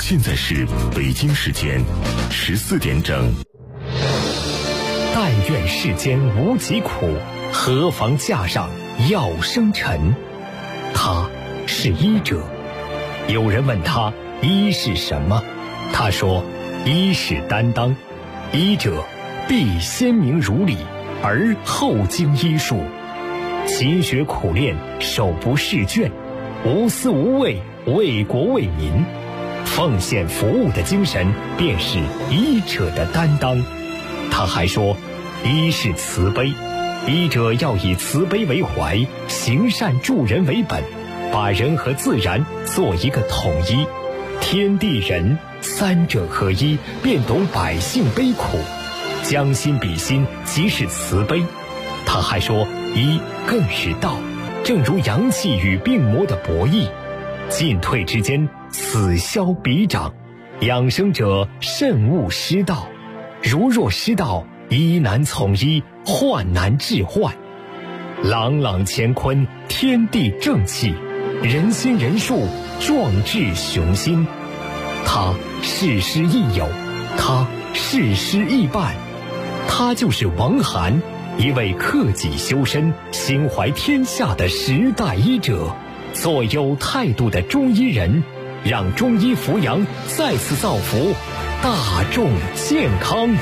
现在是北京时间14点整。 但愿世间无疾苦，何妨架上药生尘。他是医者。有人问他医是什么，他说医是担当。医者必先明如理，而后经医术，勤学苦练，手不释卷，无私无畏，为国为民，奉献服务的精神便是医者的担当。他还说医是慈悲，医者要以慈悲为怀，行善助人为本，把人和自然做一个统一，天地人三者合一，便懂百姓悲苦，将心比心，即是慈悲。他还说医更是道，正如阳气与病魔的博弈，进退之间，此消彼长，养生者慎勿失道，如若失道，医难从医，患难治患。朗朗乾坤，天地正气，人心人术，壮志雄心。他事师亦友，他事师亦伴，他就是王涵，一位克己修身、心怀天下的时代医者，做有态度的中医人，让中医扶阳再次造福大众健康。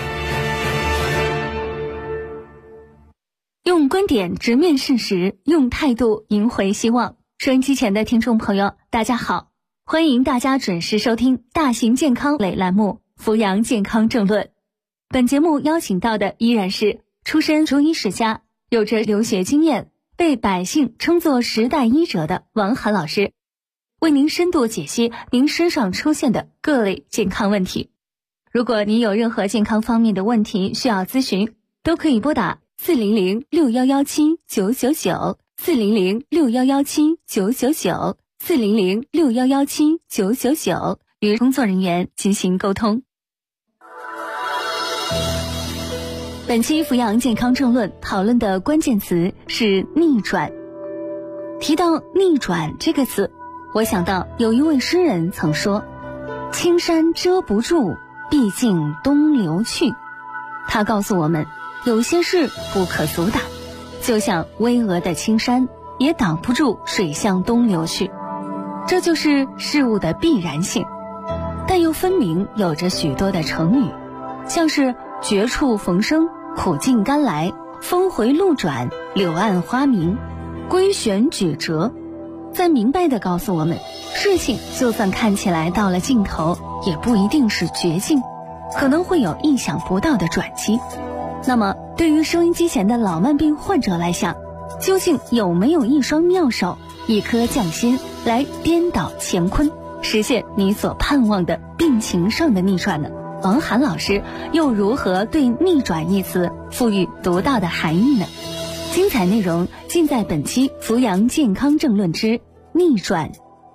用观点直面事实，用态度赢回希望。收音机前的听众朋友，大家好，欢迎大家准时收听大型健康类栏目《扶阳健康政论》。本节目邀请到的依然是出身中医世家，有着留学经验，被百姓称作时代医者的王涵老师，为您深度解析您身上出现的各类健康问题。如果您有任何健康方面的问题需要咨询，都可以拨打400-6117-999，400-6117-999，400-6117-999，与工作人员进行沟通。本期扶阳健康政论讨论的关键词是逆转。提到逆转这个词，我想到有一位诗人曾说，青山遮不住，毕竟东流去。他告诉我们，有些事不可阻挡，就像巍峨的青山也挡不住水向东流去，这就是事物的必然性。但又分明有着许多的成语，像是绝处逢生、苦尽甘来、峰回路转、柳暗花明、归旋曲折，在明白地告诉我们，事情就算看起来到了尽头，也不一定是绝境，可能会有意想不到的转机。那么对于收音机前的老慢病患者来讲，究竟有没有一双妙手，一颗匠心来颠倒乾坤，实现你所盼望的病情上的逆转呢？王涵老师又如何对逆转一词赋予独到的含义呢？精彩内容尽在本期扶阳健康政论之逆转。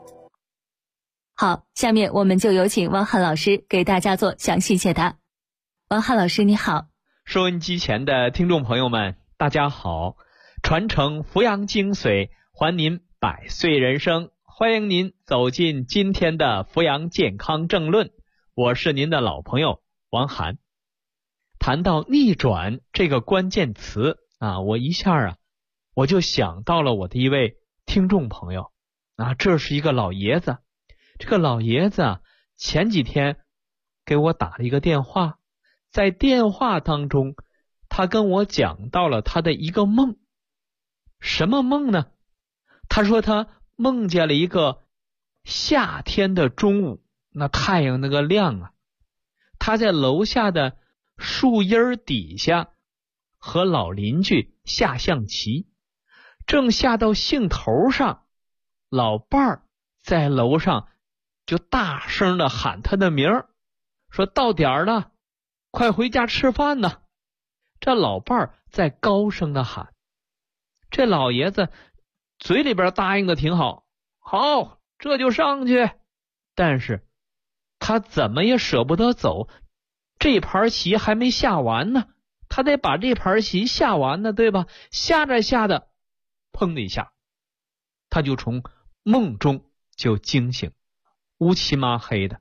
好，下面我们就有请王涵老师给大家做详细解答。王涵老师你好。 收音机前的听众朋友们，大家好，传承扶阳精髓，还您百岁人生，欢迎您走进今天的扶阳健康政论，我是您的老朋友王涵。谈到逆转这个关键词我一下我就想到了我的一位听众朋友这是一个老爷子。这个老爷子前几天给我打了一个电话，在电话当中他跟我讲到了他的一个梦。什么梦呢？他说他梦见了一个夏天的中午，那太阳那个亮他在楼下的树荫底下和老邻居下象棋，正下到兴头上，老伴儿在楼上就大声的喊他的名儿，说到点了，快回家吃饭呢。这老伴儿在高声的喊，这老爷子嘴里边答应的挺好，好，这就上去。但是他怎么也舍不得走，这盘棋还没下完呢，他得把这盘棋下完呢，对吧？下着下的，砰的一下，他就从梦中就惊醒，乌漆麻黑的，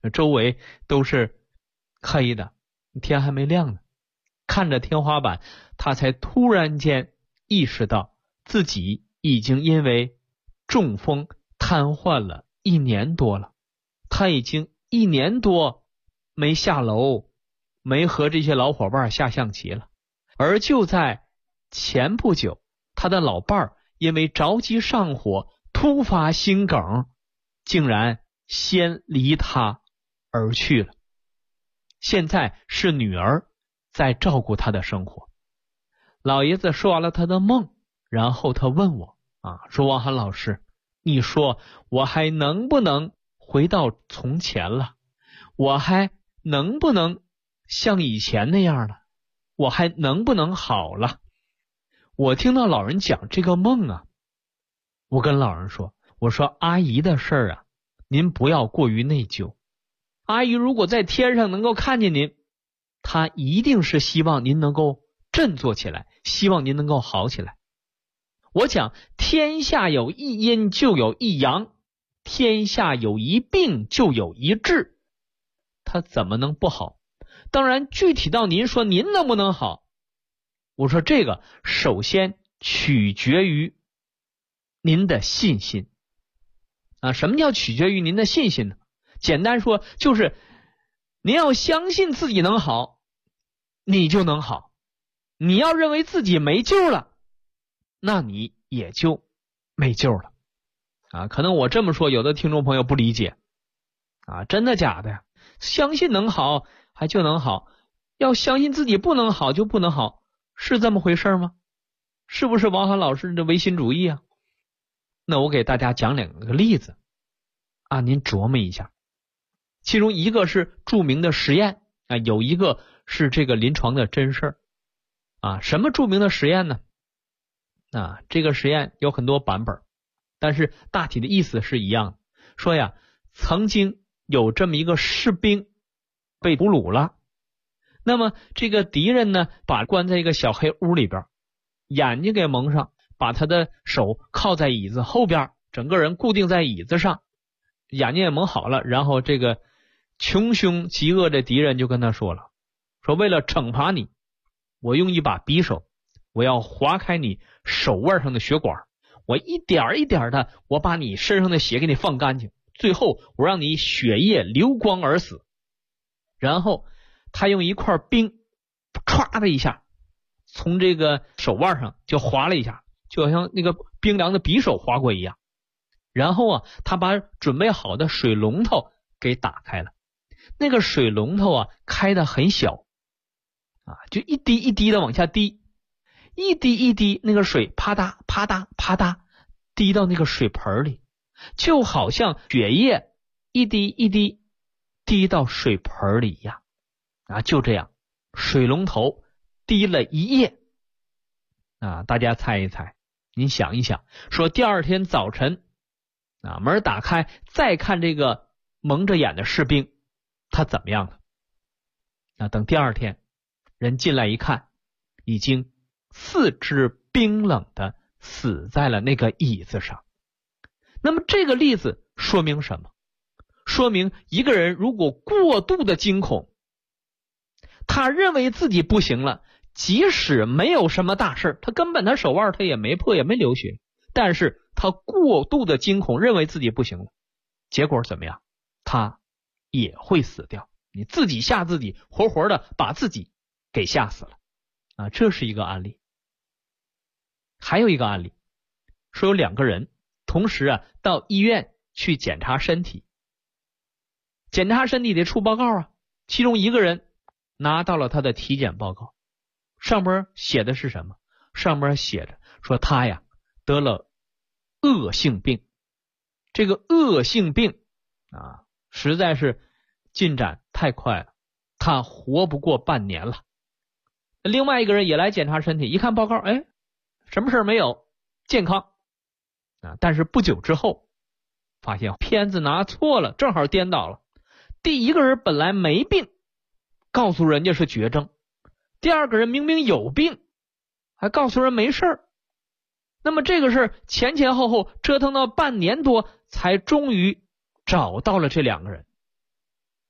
周围都是黑的，天还没亮呢。看着天花板，他才突然间意识到自己已经因为中风瘫痪了1年多了。他已经1年多没下楼，没和这些老伙伴下象棋了。而就在前不久，他的老伴儿因为着急上火，突发心梗，竟然先离他而去了。现在是女儿在照顾他的生活。老爷子说完了他的梦，然后他问我说王涵老师，你说我还能不能回到从前了？我还能不能像以前那样了？我还能不能好了？我听到老人讲这个梦我跟老人说，我说阿姨的事儿您不要过于内疚。阿姨如果在天上能够看见您，她一定是希望您能够振作起来，希望您能够好起来。我讲天下有一阴就有一阳，天下有一病就有一治，他怎么能不好？当然具体到您说您能不能好，我说这个首先取决于您的信心什么叫取决于您的信心呢？简单说就是您要相信自己能好，你就能好。你要认为自己没救了，那你也就没救了可能我这么说有的听众朋友不理解真的假的呀？相信能好还就能好，要相信自己不能好就不能好，是这么回事吗？是不是王涵老师的唯心主义那我给大家讲2个例子您琢磨一下。其中一个是著名的实验有一个是这个临床的真事儿什么著名的实验呢？这个实验有很多版本，但是大体的意思是一样的。说曾经有这么一个士兵被俘虏了，那么这个敌人呢，把关在一个小黑屋里边，眼睛给蒙上，把他的手靠在椅子后边，整个人固定在椅子上，眼睛也蒙好了。然后这个穷凶极恶的敌人就跟他说了，说为了惩罚你，我用一把匕首，我要划开你手腕上的血管，我一点一点的，我把你身上的血给你放干净，最后我让你血液流光而死。然后他用一块冰唰的一下从这个手腕上就划了一下，就好像那个冰凉的匕首划过一样。然后他把准备好的水龙头给打开了，那个水龙头开得很小就一滴一滴的往下滴，一滴一滴那个水啪嗒啪嗒啪嗒滴到那个水盆里，就好像血液一滴一滴滴到水盆里一样就这样，水龙头滴了1夜大家猜一猜，您想一想，说第二天早晨门打开，再看这个蒙着眼的士兵他怎么样了等第二天人进来一看，已经四肢冰冷的死在了那个椅子上。那么这个例子说明什么？说明一个人如果过度的惊恐，他认为自己不行了，即使没有什么大事，他根本他手腕他也没破也没流血，但是他过度的惊恐，认为自己不行了，结果怎么样？他也会死掉。你自己吓自己，活活的把自己给吓死了这是一个案例。还有一个案例，说有2个人同时到医院去检查身体，检查身体得出报告其中一个人拿到了他的体检报告，上边写的是什么？上边写着说他得了恶性病。这个恶性病实在是进展太快了，他活不过半年了。另外一个人也来检查身体，一看报告，什么事没有，健康但是不久之后发现片子拿错了，正好颠倒了。第一个人本来没病，告诉人家是绝症，第二个人明明有病，还告诉人没事儿。那么这个事前前后后折腾到半年多，才终于找到了这2个人。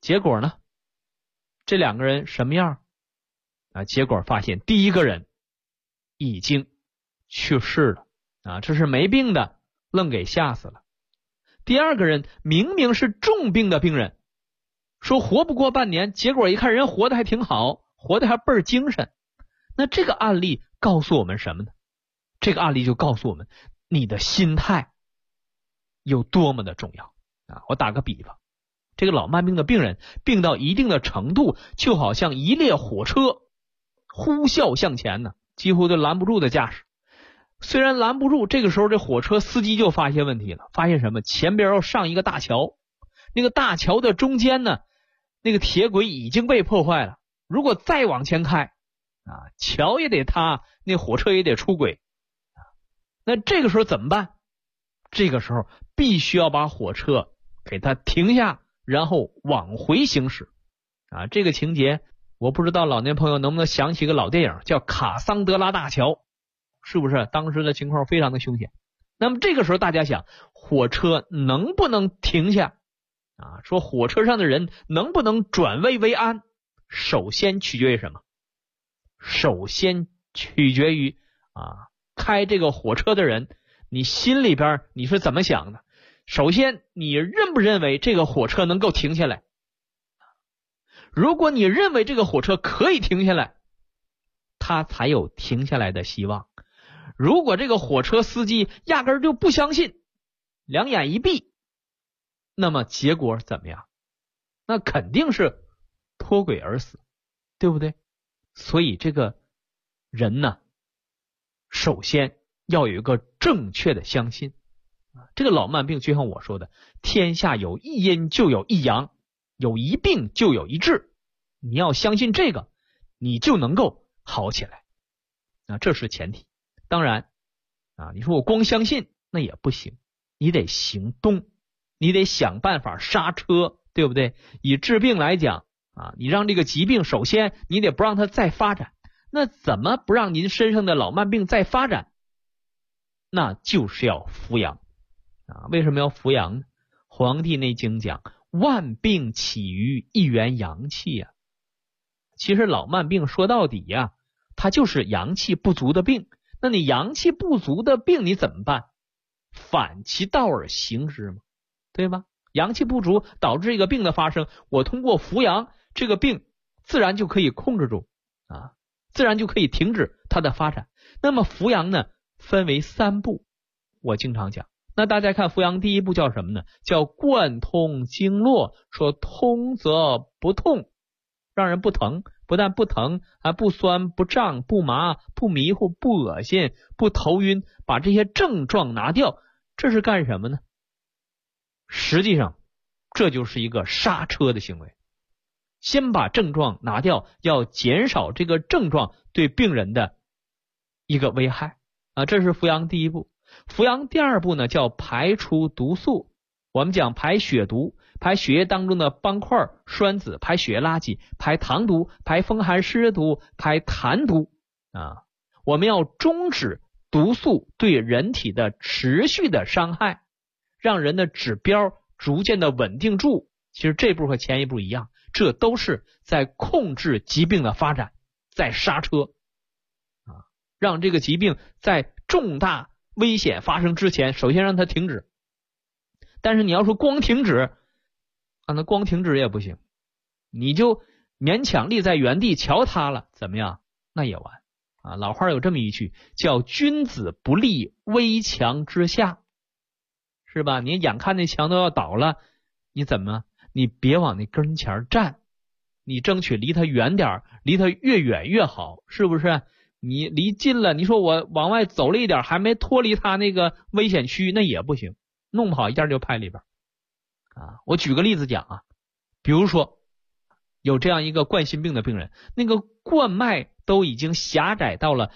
结果呢，这两个人什么样啊？结果发现第一个人已经去世了啊，这是没病的，愣给吓死了。第二个人明明是重病的病人，说活不过半年，结果一看人活得还挺好，活得还倍儿精神。那这个案例告诉我们什么呢？这个案例就告诉我们你的心态有多么的重要啊！我打个比方，这个老慢病的病人病到一定的程度，就好像一列火车呼啸向前呢，几乎都拦不住的架势。虽然拦不住，这个时候这火车司机就发现问题了，发现什么？前边要上一个大桥，那个大桥的中间呢，那个铁轨已经被破坏了，如果再往前开啊，桥也得塌，那火车也得出轨。那这个时候怎么办？这个时候必须要把火车给它停下，然后往回行驶啊。这个情节我不知道老年朋友能不能想起个老电影叫《卡桑德拉大桥》，是不是当时的情况非常的凶险？那么这个时候大家想，火车能不能停下啊？说火车上的人能不能转危为安，首先取决于什么？首先取决于开这个火车的人，你心里边你是怎么想的？首先你认不认为这个火车能够停下来？如果你认为这个火车可以停下来，它才有停下来的希望。如果这个火车司机压根就不相信，两眼一闭，那么结果怎么样？那肯定是脱轨而死，对不对？所以这个人呢，首先要有一个正确的相信。这个老慢病就像我说的，天下有一阴就有一阳，有一病就有一治，你要相信这个，你就能够好起来啊，这是前提。当然啊，你说我光相信那也不行，你得行动，你得想办法刹车，对不对？以治病来讲啊，你让这个疾病首先你得不让它再发展。那怎么不让您身上的老慢病再发展？那就是要扶阳啊！为什么要扶阳呢？《黄帝内经》讲，万病起于一元阳气呀。其实老慢病说到底呀，它就是阳气不足的病。那你阳气不足的病你怎么办？反其道而行之嘛，对吧？阳气不足导致这个病的发生，我通过扶阳，这个病自然就可以控制住啊，自然就可以停止它的发展。那么扶阳呢，分为3步，我经常讲。那大家看扶阳第一步叫什么呢？叫贯通经络，说通则不痛，让人不疼，不但不疼，还不酸不胀不麻不迷糊不恶心不头晕，把这些症状拿掉，这是干什么呢？实际上这就是一个刹车的行为，先把症状拿掉，要减少这个症状对病人的一个危害啊，这是扶阳第一步。扶阳第二步呢，叫排除毒素。我们讲排血毒，排血液当中的斑块栓子，排血液垃圾，排糖毒，排风寒湿毒，排痰毒啊。我们要终止毒素对人体的持续的伤害，让人的指标逐渐的稳定住。其实这步和前一步一样，这都是在控制疾病的发展，在刹车啊，让这个疾病在重大危险发生之前，首先让它停止。但是你要说光停止啊，那光停止也不行，你就勉强立在原地，桥塌了怎么样？那也完啊。老话有这么一句，叫君子不立危墙之下，是吧？你眼看那墙都要倒了，你怎么？你别往那跟前站，你争取离它远点，离它越远越好，是不是？你离近了，你说我往外走了一点，还没脱离它那个危险区，那也不行，弄不好一下就拍里边啊。我举个例子讲啊，比如说有这样一个冠心病的病人，那个冠脉都已经狭窄到了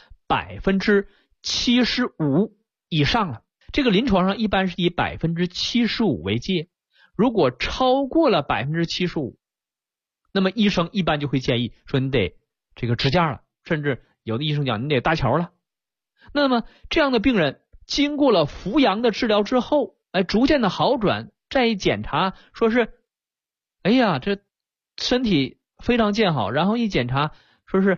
75%以上了，这个临床上一般是以75%为界，如果超过了75%，那么医生一般就会建议说你得这个支架了，甚至有的医生讲你得搭桥了。那么这样的病人经过了扶阳的治疗之后，逐渐的好转，再一检查说是，哎呀，这身体非常健好，然后一检查说是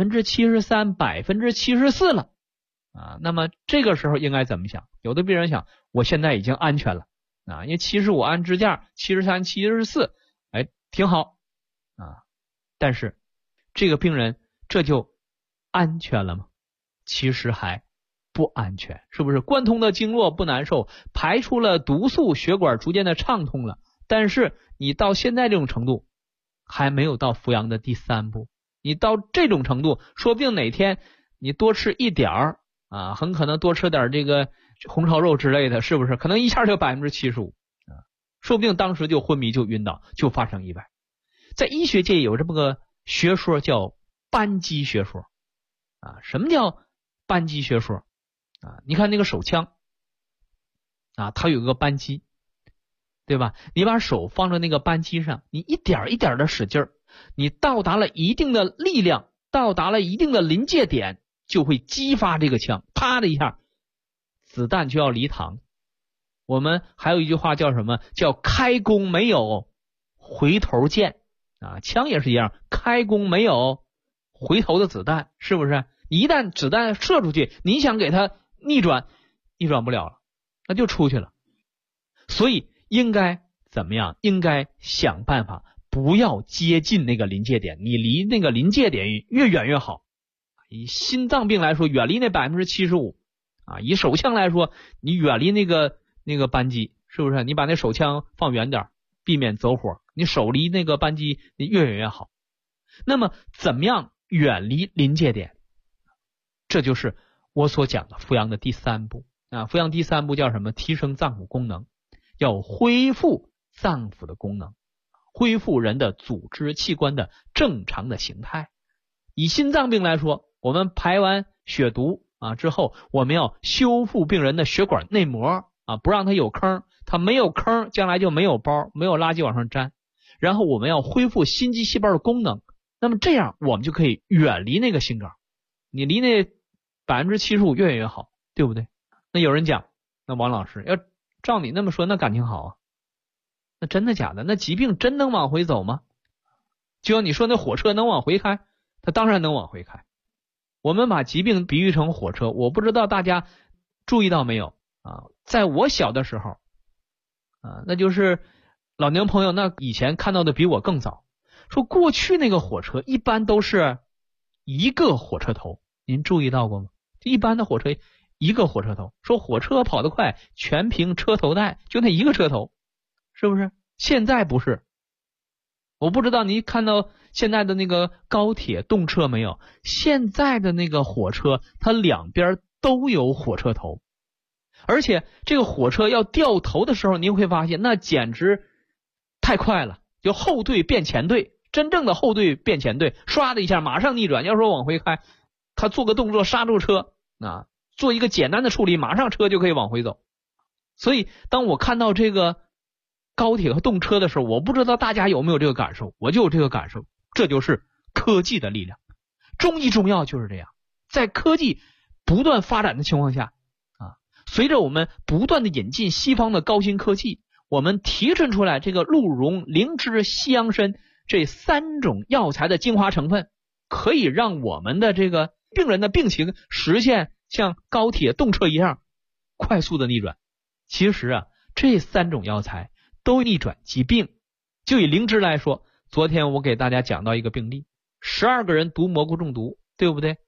73%、74%了啊。那么这个时候应该怎么想？有的病人想，我现在已经安全了啊，因为75安支架，73、74，哎，挺好啊。但是这个病人这就安全了吗？其实还不安全，是不是？贯通的经络不难受，排出了毒素，血管逐渐的畅通了，但是你到现在这种程度还没有到扶阳的第3步。你到这种程度，说不定哪天你多吃一点儿啊，很可能多吃点这个红烧肉之类的，是不是？可能一下就75%啊，说不定当时就昏迷，就晕倒，就发生意外。在医学界有这么个学说叫扳机学说啊。什么叫扳机学说啊？你看那个手枪啊，它有个扳机，对吧？你把手放在那个扳机上，你一点一点的使劲儿，你到达了一定的力量，到达了一定的临界点，就会激发这个枪，啪的一下，子弹就要离膛。我们还有一句话叫什么？叫开弓没有回头箭啊。枪也是一样，开弓没有回头的子弹，是不是？一旦子弹射出去，你想给它逆转，逆转不了了，那就出去了。所以应该怎么样？应该想办法不要接近那个临界点，你离那个临界点越远越好。以心脏病来说，远离那75%啊；以手枪来说，你远离那个扳机，是不是？你把那手枪放远点，避免走火。你手离那个扳机你越远越好。那么怎么样远离临界点？这就是我所讲的扶阳的第3步啊。扶阳第3步叫什么？提升脏腑功能，要恢复脏腑的功能，恢复人的组织器官的正常的形态。以心脏病来说，我们排完血毒啊之后，我们要修复病人的血管内膜啊，不让它有坑，它没有坑，将来就没有包，没有垃圾往上粘。然后我们要恢复心肌细胞的功能，那么这样我们就可以远离那个心梗，你离那75%越远越好，对不对？那有人讲，那王老师要照你那么说，那感情好啊？那真的假的？那疾病真能往回走吗？就像你说那火车能往回开，它当然能往回开。我们把疾病比喻成火车，我不知道大家注意到没有啊？在我小的时候啊，那就是老年朋友那以前看到的比我更早，说过去那个火车一般都是一个火车头，您注意到过吗？一般的火车一个火车头，说火车跑得快，全凭车头带，就那一个车头，是不是？现在不是。我不知道你看到现在的那个高铁动车没有？现在的那个火车，它两边都有火车头，而且这个火车要掉头的时候，您会发现那简直太快了，就后队变前队，真正的后队变前队，唰的一下马上逆转。要说往回开，他做个动作刹住车啊，做一个简单的处理，马上车就可以往回走。所以当我看到这个高铁和动车的时候，我不知道大家有没有这个感受，我就有这个感受，这就是科技的力量。中医中药就是这样，在科技不断发展的情况下啊，随着我们不断的引进西方的高新科技，我们提纯出来这个鹿茸、灵芝、西洋参这3种药材的精华成分，可以让我们的这个病人的病情实现像高铁动车一样快速的逆转。其实啊，这3种药材都逆转疾病。就以灵芝来说，昨天我给大家讲到一个病例，12个人毒蘑菇中毒，对不对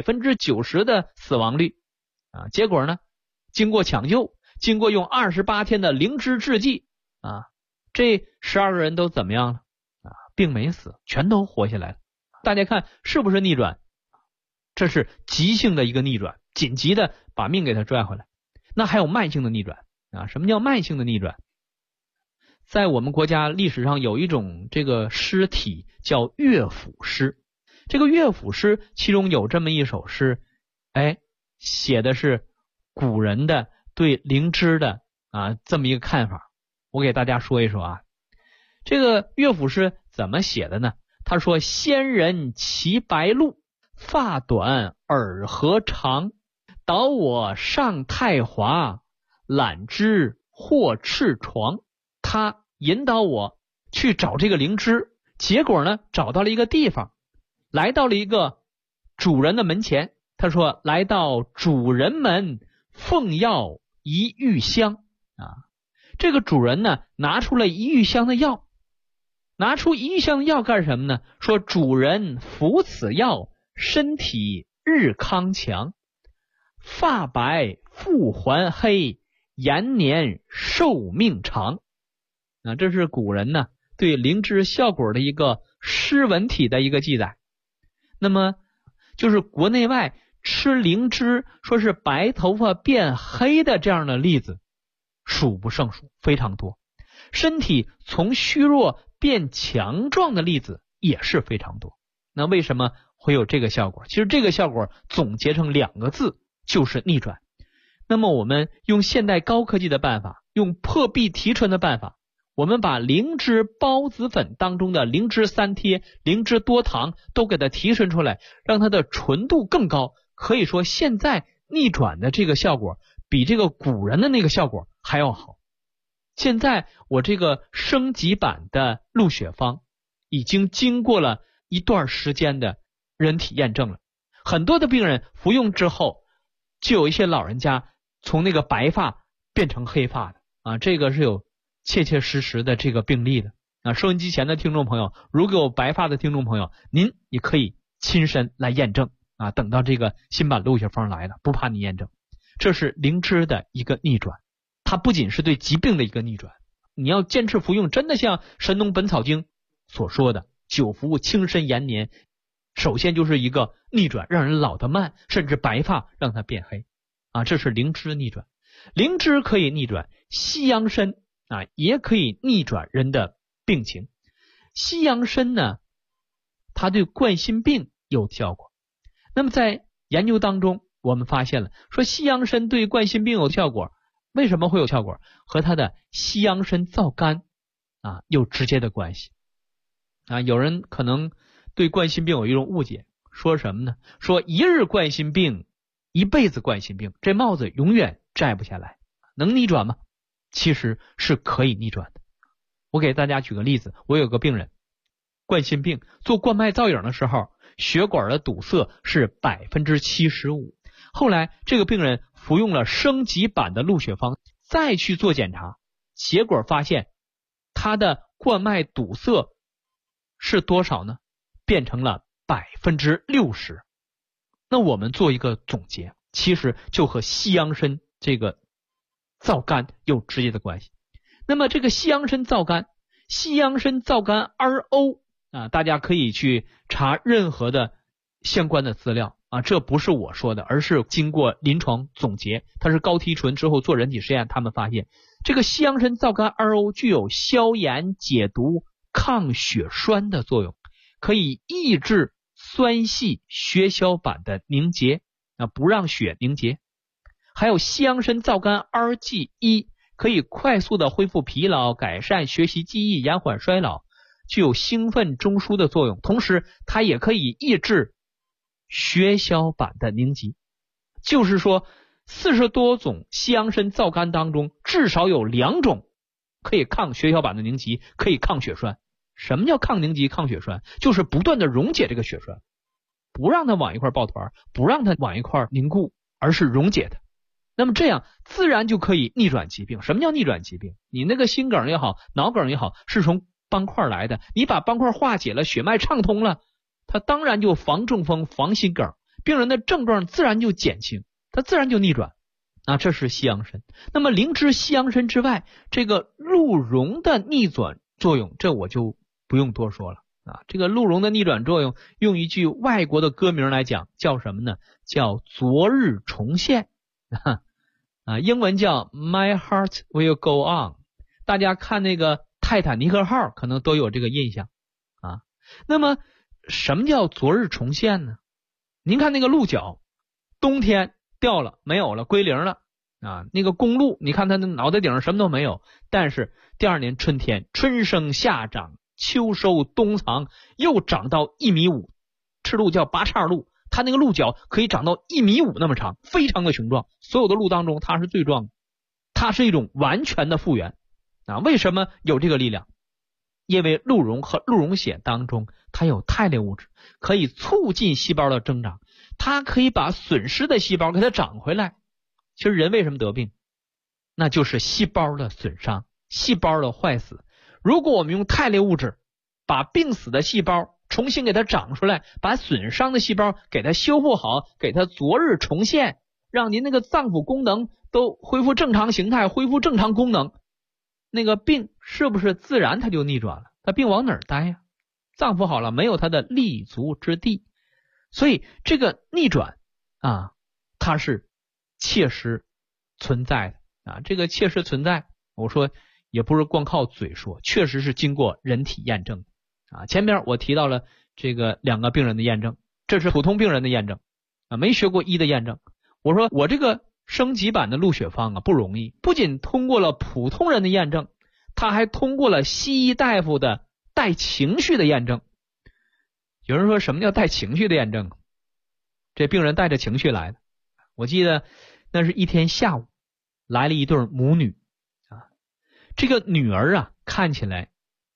？90%的死亡率啊，结果呢，经过抢救，经过用28天的灵芝制剂啊，这12个人都怎么样了啊？并没死，全都活下来了。大家看是不是逆转？这是急性的一个逆转，紧急的把命给他拽回来。那还有慢性的逆转啊？什么叫慢性的逆转？在我们国家历史上有一种这个诗体叫乐府诗，这个乐府诗其中有这么一首诗，写的是古人的对灵芝的这么一个看法。我给大家说一说啊，这个乐府诗怎么写的呢？他说：仙人骑白鹿，发短耳和长，导我上太华，揽之或赤床。他引导我去找这个灵芝， 结果呢找到了一个地方，来到了一个主人的门前。他说来到主人门，奉药一玉香啊。这个主人呢拿出了一玉香的药，拿出一玉香的药干什么呢？说主人服此药，身体日康强，发白复还黑，延年寿命长。这是古人呢对灵芝效果的一个诗文体的一个记载。那么就是国内外吃灵芝说是白头发变黑的这样的例子数不胜数，非常多。身体从虚弱变强壮的例子也是非常多。那为什么会有这个效果？其实这个效果总结成2个字，就是逆转。那么我们用现代高科技的办法，用破壁提纯的办法，我们把灵芝孢子粉当中的灵芝三萜、灵芝多糖都给它提纯出来，让它的纯度更高。可以说现在逆转的这个效果比这个古人的那个效果还要好。现在我这个升级版的鹿血方已经经过了一段时间的人体验证了，很多的病人服用之后，就有一些老人家从那个白发变成黑发的啊，这个是有切切实实的这个病例的啊。收音机前的听众朋友，如果有白发的听众朋友，您也可以亲身来验证啊。等到这个新版鹿血方来了，不怕你验证。这是灵芝的一个逆转，它不仅是对疾病的一个逆转，你要坚持服用，真的像《神农本草经》所说的久服轻身延年，首先就是一个逆转，让人老得慢，甚至白发让它变黑啊，这是灵芝逆转。灵芝可以逆转，西洋参啊也可以逆转人的病情。西洋参呢，它对冠心病有效果。那么在研究当中，我们发现了说西洋参对冠心病有效果，为什么会有效果？和它的西洋参皂苷啊有直接的关系啊。有人可能对冠心病有一种误解，说什么呢？说一日冠心病，一辈子冠心病，这帽子永远摘不下来，能逆转吗？其实是可以逆转的。我给大家举个例子，我有个病人冠心病，做冠脉造影的时候，血管的堵塞是 75%。后来这个病人服用了升级版的鹿血方，再去做检查，结果发现他的冠脉堵塞是多少呢？变成了 60%。那我们做一个总结，其实就和西洋参这个皂苷有直接的关系。那么这个西洋参皂苷 RO 啊，大家可以去查任何的相关的资料啊，这不是我说的，而是经过临床总结，它是高提纯之后做人体实验，他们发现这个西洋参皂苷 RO 具有消炎解毒抗血栓的作用，可以抑制酸系血小板的凝结啊，不让血凝结。还有西洋参皂苷 RG1 可以快速的恢复疲劳，改善学习记忆，延缓衰老，具有兴奋中枢的作用，同时它也可以抑制血小板的凝集。就是说40多种西洋参皂苷当中，至少有2种可以抗血小板的凝集，可以抗血栓。什么叫抗凝集抗血栓？就是不断的溶解这个血栓，不让它往一块抱团，不让它往一块凝固，而是溶解它。那么这样自然就可以逆转疾病。什么叫逆转疾病？你那个心梗也好，脑梗也好，是从斑块来的，你把斑块化解了，血脉畅通了，它当然就防中风防心梗，病人的症状自然就减轻，它自然就逆转啊。这是西洋参。那么灵芝西洋参之外，这个鹿茸的逆转作用，这我就不用多说了啊。这个鹿茸的逆转作用，用一句外国的歌名来讲，叫什么呢？叫昨日重现啊，英文叫 My Heart Will Go On。 大家看那个泰坦尼克号可能都有这个印象啊。那么什么叫昨日重现呢？您看那个鹿角，冬天掉了没有了，归零了啊。那个公鹿，你看它的脑袋顶上什么都没有，但是第2年春天，春生夏长秋收冬藏，又长到1.5米，赤鹿叫八叉鹿，它那个鹿角可以长到1.5米那么长，非常的雄壮，所有的鹿当中它是最壮的，它是一种完全的复原啊。为什么有这个力量？ 因为鹿茸和鹿茸血当中它有肽类物质，可以促进细胞的增长，它可以把损失的细胞给它长回来。其实人为什么得病？那就是细胞的损伤，细胞的坏死。如果我们用肽类物质把病死的细胞重新给它长出来，把损伤的细胞给它修复好，给它昨日重现，让您那个脏腑功能都恢复正常形态，恢复正常功能，那个病是不是自然它就逆转了？它病往哪儿待呀？脏腑好了，没有它的立足之地。所以这个逆转啊，它是切实存在的啊。这个切实存在，我说也不是光靠嘴说，确实是经过人体验证啊。前面我提到了这个2个病人的验证，这是普通病人的验证啊，没学过医的验证。我说我这个升级版的鹿血方啊不容易，不仅通过了普通人的验证，他还通过了西医大夫的带情绪的验证。有人说什么叫带情绪的验证？这病人带着情绪来的。我记得那是一天下午来了一对母女啊，这个女儿啊看起来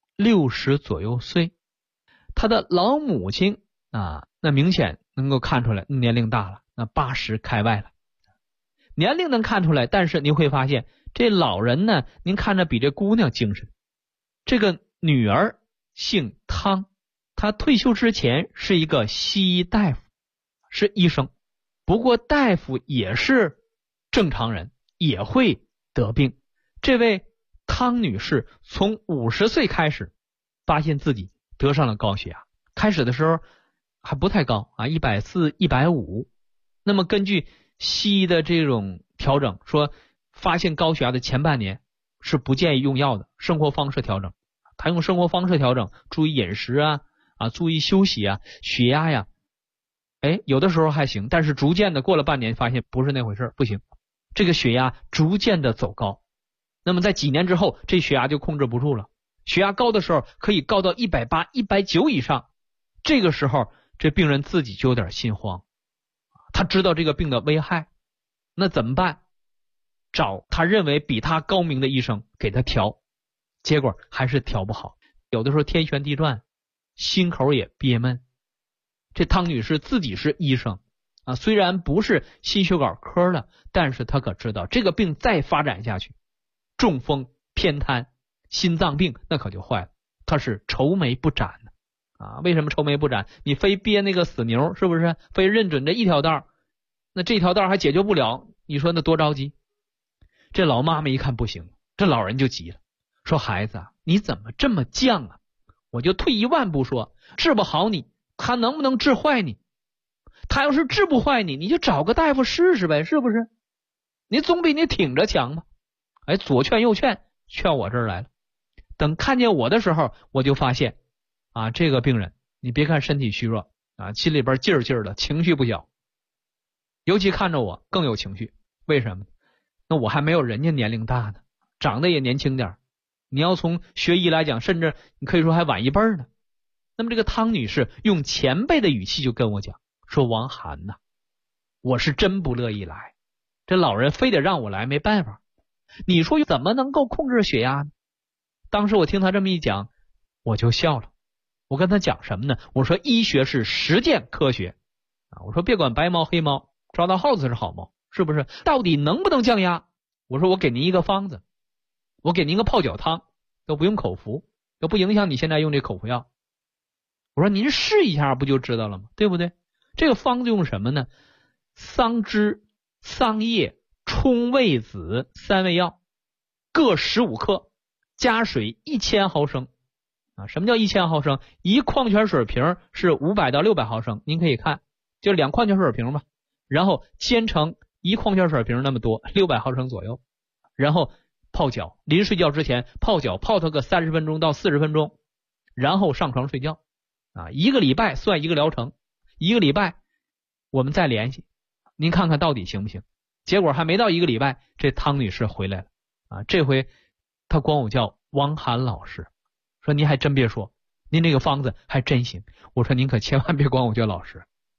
60左右岁，她的老母亲啊那明显能够看出来年龄大了，那80开外了。年龄能看出来，但是您会发现这老人呢，您看着比这姑娘精神。这个女儿姓汤，她退休之前是一个西医大夫，是医生。不过大夫也是正常人，也会得病。这位汤女士从50岁开始发现自己得上了高血压，开始的时候还不太高啊，140、150。那么根据西医的这种调整，说发现高血压的前半年是不建议用药的，生活方式调整。他用生活方式调整，注意饮食啊，注意休息啊，血压呀，有的时候还行，但是逐渐的过了半年，发现不是那回事，不行，这个血压逐渐的走高。那么在几年之后，这血压就控制不住了，血压高的时候可以高到180、190以上。这个时候，这病人自己就有点心慌，他知道这个病的危害，那怎么办？找他认为比他高明的医生给他调，结果还是调不好。有的时候天旋地转，心口也憋闷。这汤女士自己是医生啊，虽然不是心血管科的，但是她可知道这个病再发展下去，中风、偏瘫、心脏病那可就坏了。她是愁眉不展的啊。为什么愁眉不展？你非憋那个死牛，是不是？非认准这一条道，那这条道还解决不了，你说那多着急。这老妈妈一看不行，这老人就急了，说孩子啊，你怎么这么犟啊？我就退1万步说，治不好你，他能不能治坏你？他要是治不坏你，你就找个大夫试试呗，是不是？你总比你挺着强嘛。左劝右劝，劝我这儿来了。等看见我的时候，我就发现啊，这个病人你别看身体虚弱啊，心里边劲儿劲儿的，情绪不小。尤其看着我更有情绪，为什么？那我还没有人家年龄大呢，长得也年轻点，你要从学医来讲，甚至你可以说还晚一辈呢。那么这个汤女士用前辈的语气就跟我讲，说王涵呐，我是真不乐意来，这老人非得让我来，没办法。你说怎么能够控制血压呢？当时我听他这么一讲，我就笑了。我跟他讲什么呢？我说医学是实践科学啊，我说别管白猫黑猫，抓到耗子是好猫，是不是？到底能不能降压？我说我给您一个方子，我给您个泡脚汤，都不用口服，都不影响你现在用这口服药。我说您试一下不就知道了吗？对不对？这个方子用什么呢？桑枝、桑叶、冲味子3味药，各15克，加水1000毫升啊。什么叫1000毫升？一矿泉水瓶是500到600毫升，您可以看，就2矿泉水瓶吧，然后煎成1矿泉水瓶那么多，600毫升左右，然后泡脚，临睡觉之前泡脚，泡它个30分钟到40分钟，然后上床睡觉啊。1个礼拜算1个疗程，1个礼拜我们再联系，您看看到底行不行。结果还没到1个礼拜，这汤女士回来了啊。这回她管我叫王涵老师，说您还真别说，您这个方子还真行。我说您可千万别管我叫老师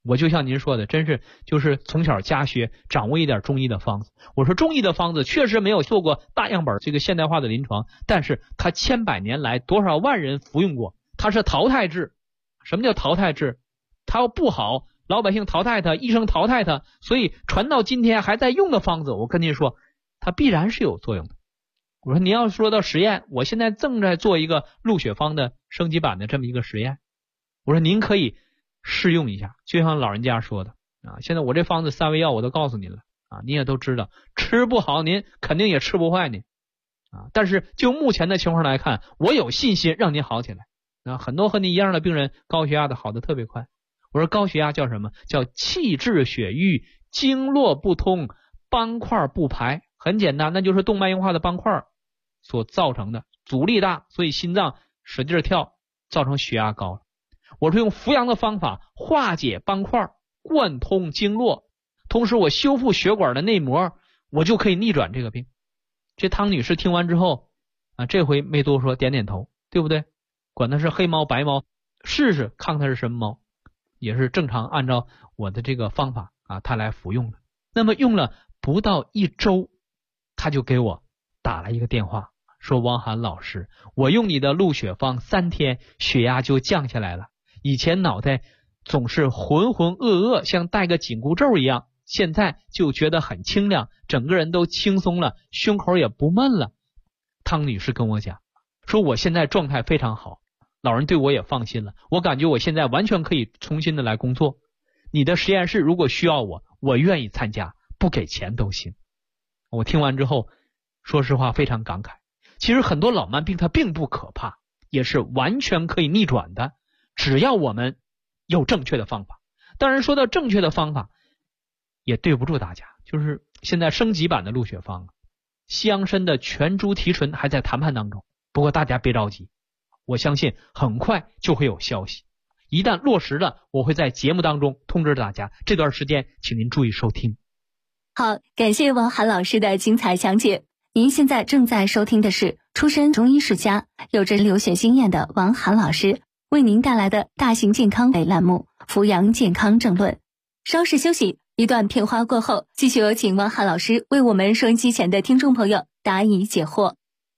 我就像您说的，真是就是从小家学，掌握一点中医的方子。我说中医的方子确实没有做过大样本这个现代化的临床，但是它千百年来多少万人服用过，它是淘汰制。什么叫淘汰制？它要不好，老百姓淘汰它，医生淘汰它，所以传到今天还在用的方子，我跟您说，它必然是有作用的。我说您要说到实验，我现在正在做一个鹿血方的升级版的这么一个实验，我说您可以试用一下，就像老人家说的啊，现在我这方子3味药我都告诉您了啊，您也都知道，吃不好您肯定也吃不坏您啊。但是就目前的情况来看，我有信心让您好起来啊。很多和您一样的病人，高血压的好的特别快。我说高血压叫什么？叫气滞血瘀，经络不通，斑块不排。很简单，那就是动脉硬化的斑块所造成的，阻力大，所以心脏使劲跳，造成血压高了。我是用扶阳的方法化解斑块，贯通经络，同时我修复血管的内膜，我就可以逆转这个病。这汤女士听完之后啊，这回没多说，点点头，对不对？管它是黑猫白猫，试试看它是什么猫，也是正常按照我的这个方法啊，她来服用的。那么用了不到1周，她就给我打了一个电话，说王涵老师，我用你的鹿血方3天，血压就降下来了。以前脑袋总是浑浑噩噩，像戴个紧箍咒一样，现在就觉得很清亮，整个人都轻松了，胸口也不闷了。汤女士跟我讲，说我现在状态非常好，老人对我也放心了，我感觉我现在完全可以重新的来工作。你的实验室如果需要我，我愿意参加，不给钱都行。我听完之后，说实话非常感慨。其实很多老慢病它并不可怕，也是完全可以逆转的，只要我们有正确的方法。当然说到正确的方法，也对不住大家，就是现在升级版的鹿血方，西洋参的全株提纯还在谈判当中，不过大家别着急，我相信很快就会有消息。一旦落实了，我会在节目当中通知大家，这段时间请您注意收听。 好，感谢王涵老师的精彩讲解。您现在正在收听的是出身中医世家、有着流血经验的王涵老师为您带来的大型健康类栏目《扶阳健康政论》。稍事休息，一段片花过后，继续有请王涵老师为我们收音机前的听众朋友答疑解惑。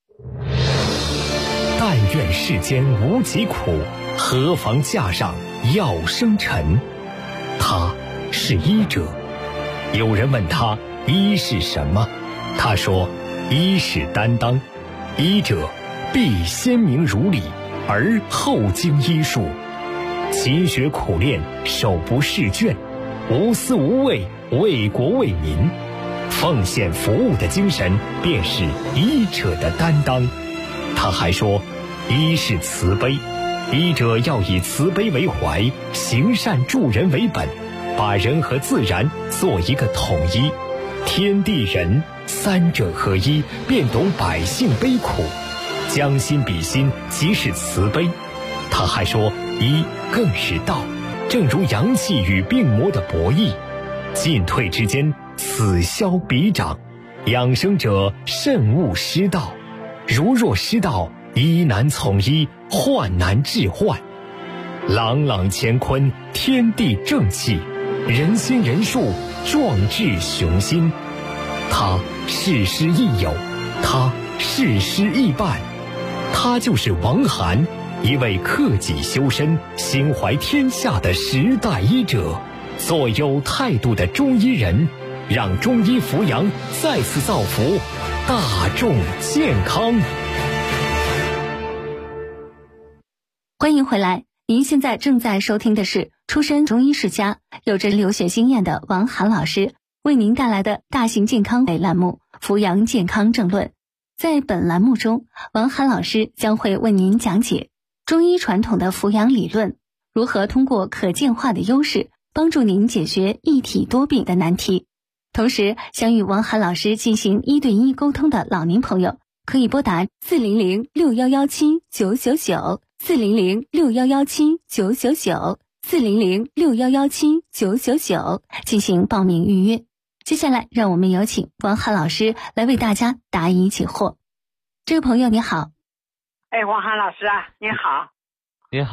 但愿世间无疾苦，何妨架上药生尘。他是医者。有人问他医是什么，他说医是担当，医者必先明如理，而后经医术，勤学苦练，手不释卷，无私无畏，为国为民，奉献服务的精神便是医者的担当。他还说医是慈悲，医者要以慈悲为怀，行善助人为本，把人和自然做一个统一，天地人三者合一，便懂百姓悲苦，将心比心，即是慈悲。他还说医更是道，正如阳气与病魔的博弈，进退之间，此消彼长，养生者慎勿失道，如若失道，医难从医，患难治患。朗朗乾坤，天地正气，人心人数，壮志雄心。他事师亦友，他事师亦伴，他就是王涵，一位克己修身、心怀天下的时代医者，做有态度的中医人，让中医扶阳再次造福大众健康。 欢迎回来，您现在正在收听的是出身中医世家、有着流血经验的王涵老师为您带来的大型健康类栏目《扶阳健康政论》。在本栏目中，王涵老师将会为您讲解中医传统的扶阳理论，如何通过可见化的优势帮助您解决一体多病的难题。同时，想与王涵老师进行1对1沟通的老年朋友，可以拨打40061179999 400611799 400611799进行报名预约。接下来，让我们有请王涵老师来为大家答疑解惑。这位朋友你好。 王涵老师啊，您好。 您好，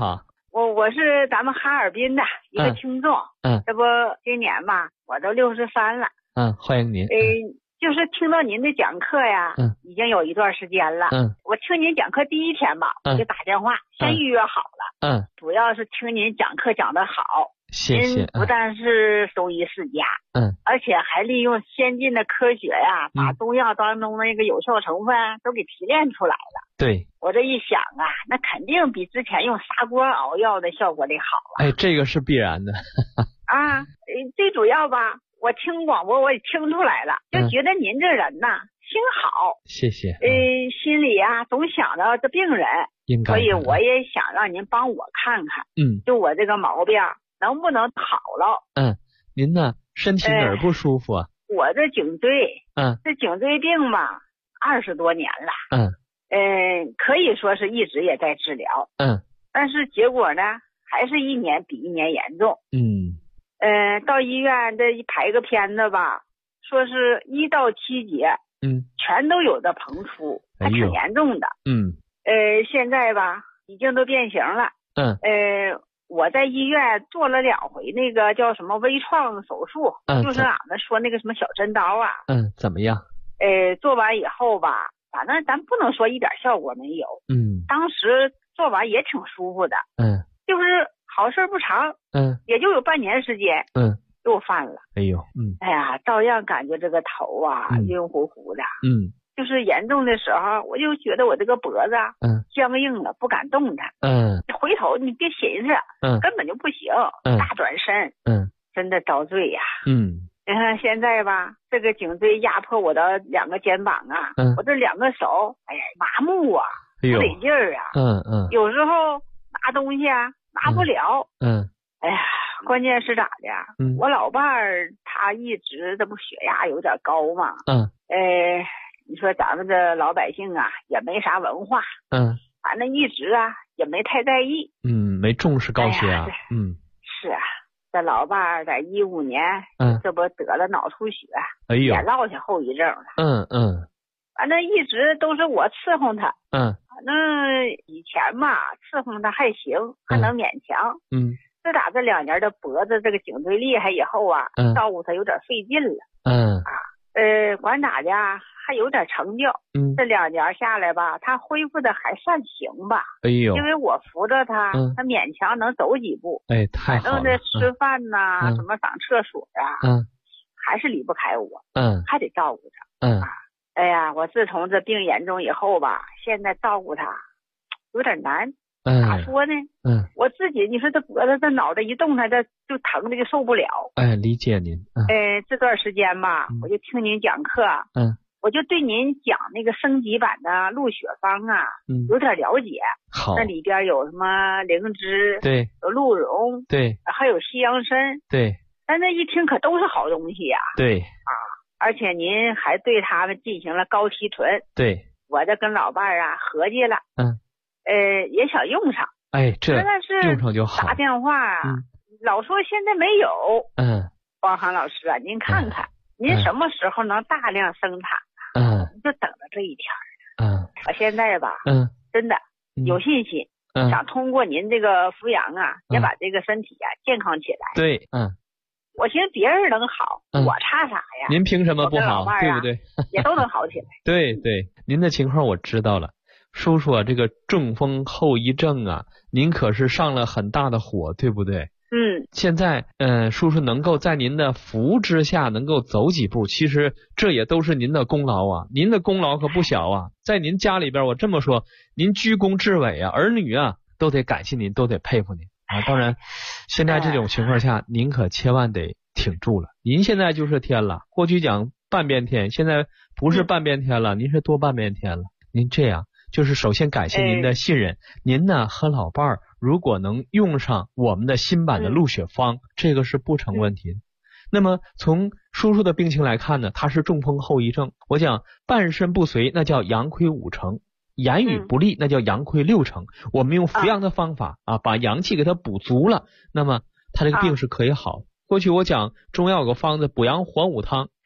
我是咱们哈尔滨的一个听众，这不今年吧，我都63了， 欢迎您。 就是听到您的讲课呀，已经有一段时间了，我听您讲课第一天吧，我就打电话先预约好了，主要是听您讲课讲得好， 谢谢。 您不但是中医世家，而且还利用先进的科学呀，把中药当中那个有效成分都给提炼出来了。 对， 我这一想啊，那肯定比之前用砂锅熬药的效果得好啊。 这个是必然的。 最主要吧，我听广播我也听出来了，就觉得您这人呐，心好。 谢谢。 心里呀总想着这病人， 应该。 所以我也想让您帮我看看，就我这个毛病能不能好了。 您呢身体哪儿不舒服啊？ 我这颈椎，这颈椎病吧，20多年了。可以说是一直也在治疗。但是结果呢，还是一年比一年严重。到医院这一排个片子吧，说是1到7节，全都有的膨出，还挺严重的。现在吧，已经都变形了。我在医院做了2回那个叫什么微创手术，就是俺们说那个什么小针刀啊。 怎么样？ 做完以后吧，反正咱不能说一点效果没有。当时做完也挺舒服的。就是好事不长。也就有半年时间。又犯了。哎呀，照样感觉这个头啊晕乎乎的。就是严重的时候，我就觉得我这个脖子僵硬了，不敢动弹。回头你别寻思，根本就不行。大转身，真的遭罪呀。你看现在吧，这个颈椎压迫我的2个肩膀啊，我这2个手，哎呀麻木啊，不得劲儿啊。有时候拿东西啊拿不了。哎呀，关键是咋的？我老伴儿他一直这不血压有点高嘛。你说咱们这老百姓啊，也没啥文化。反正一直啊也没太在意。 没重视高血压。 是啊，这老伴儿在15年，这不得了脑出血，也落下后遗症了。反正一直都是我伺候他。反正以前嘛，伺候他还行，还能勉强。自打这2年的脖子这个颈椎厉害以后啊，照顾他有点费劲了。管咋的，还有点成就。这2年下来吧，他恢复的还算行吧。因为我扶着他，他勉强能走几步。 太好了。 反正这吃饭呐，什么上厕所啊，还是离不开我。还得照顾他。哎呀，我自从这病严重以后吧，现在照顾他有点难。咋说呢？我自己你说这脖子这脑袋一动弹，这就疼的就受不了。 理解您。 这段时间吧，我就听您讲课。我就对您讲那个升级版的鹿血方啊，有点了解。 好。 那里边有什么灵芝， 对， 有鹿茸， 对， 还有西洋参， 对。 但那一听可都是好东西呀。 对。 而且您还对他们进行了高提纯。 对。 我这跟老伴儿啊合计了。也想用上。 这用上就好。 打电话啊，老说现在没有。王航老师啊，您看看，您什么时候能大量生产？就等着这一天。我现在吧，真的有信心，想通过您这个扶阳啊，也把这个身体啊健康起来。 对。 我寻思别人能好，我差啥呀？ 您凭什么不好？对不对？ 也都能好起来。 对，您的情况我知道了。叔叔啊，这个中风后遗症啊，您可是上了很大的火，对不对？现在叔叔能够在您的扶之下能够走几步，其实这也都是您的功劳啊，您的功劳可不小啊。在您家里边，我这么说，您居功至伟啊，儿女啊都得感谢您，都得佩服您啊。当然，现在这种情况下，您可千万得挺住了。您现在就是天了，过去讲半边天，现在不是半边天了，您是多半边天了。您这样。就是首先感谢您的信任，您呢和老伴儿如果能用上我们的新版的鹿血方，这个是不成问题的。那么从叔叔的病情来看呢，他是中风后遗症，我讲半身不遂那叫阳亏5成，言语不利那叫阳亏6成。我们用扶阳的方法把阳气给他补足了，那么他这个病是可以好。过去我讲中药有个方子补阳还五汤，